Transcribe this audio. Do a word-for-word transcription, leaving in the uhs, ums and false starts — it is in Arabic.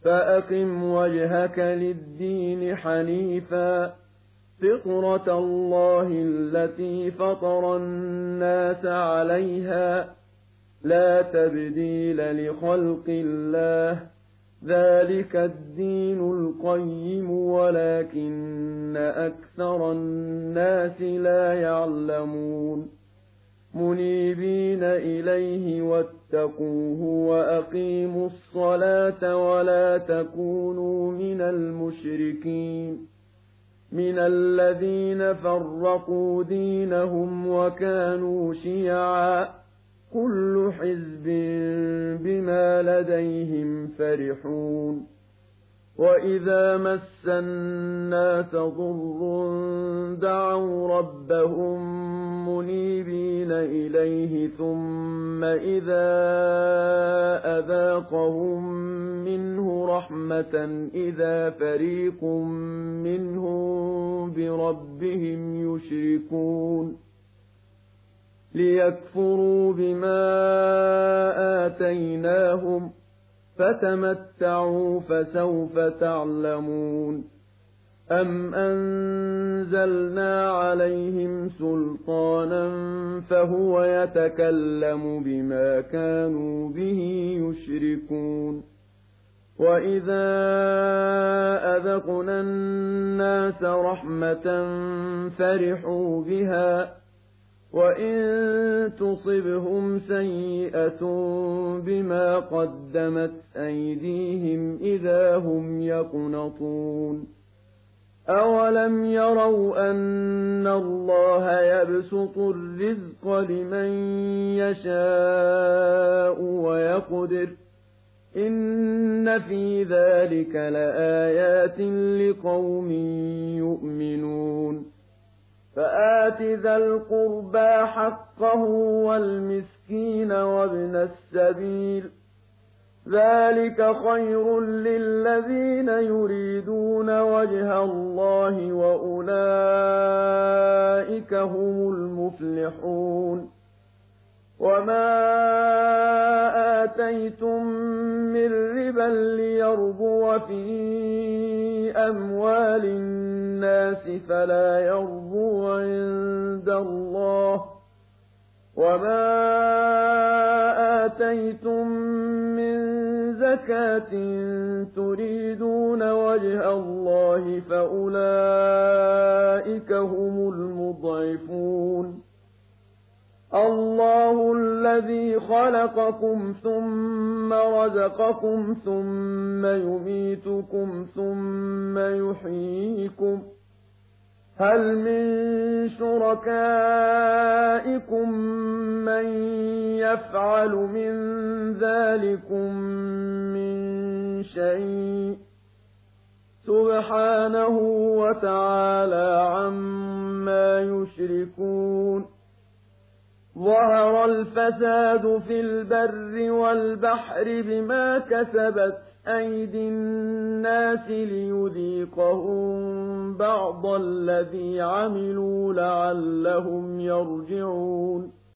فأقم وجهك للدين حنيفا فطرة الله التي فطر الناس عليها لا تبديل لخلق الله ذلك الدين القيم ولكن أكثر الناس لا يعلمون منيبين إليه واتقوه وأقيموا الصلاة ولا تكونوا من المشركين من الذين فرقوا دينهم وكانوا شيعا كل حزب بما لديهم فرحون وإذا مس الناس ضر دعوا ربهم منيبين إليه ثم إذا أذاقهم منه رحمة إذا فريق منهم بربهم يشركون ليكفروا بما آتيناهم فتمتعوا فسوف تعلمون أم أنزلنا عليهم سلطانا فهو يتكلم بما كانوا به يشركون وإذا أذقنا الناس رحمة فرحوا بها وإن تصبهم سيئة بما قدمت أيديهم إذا هم يقنطون أولم يروا أن الله يبسط الرزق لمن يشاء ويقدر إن في ذلك لآيات لقوم يؤمنون فآت ذا القربى حقه والمسكين وابن السبيل ذلك خير للذين يريدون وجه الله وأولئك هم المفلحون وما آتيتم من ربا ليربو في أموال الناس فلا يربو عند الله وما آتيتم من زكاة تريدون وجه الله فأولئك هم المضعفون الله الذي خلقكم ثم رزقكم ثم يميتكم ثم يحييكم هل من شركائكم من يفعل من ذلكم من شيء سبحانه وتعالى عما يشركون ظهر الفساد في البر والبحر بما كسبت أيدي الناس ليذيقهم بعض الذي عملوا لعلهم يرجعون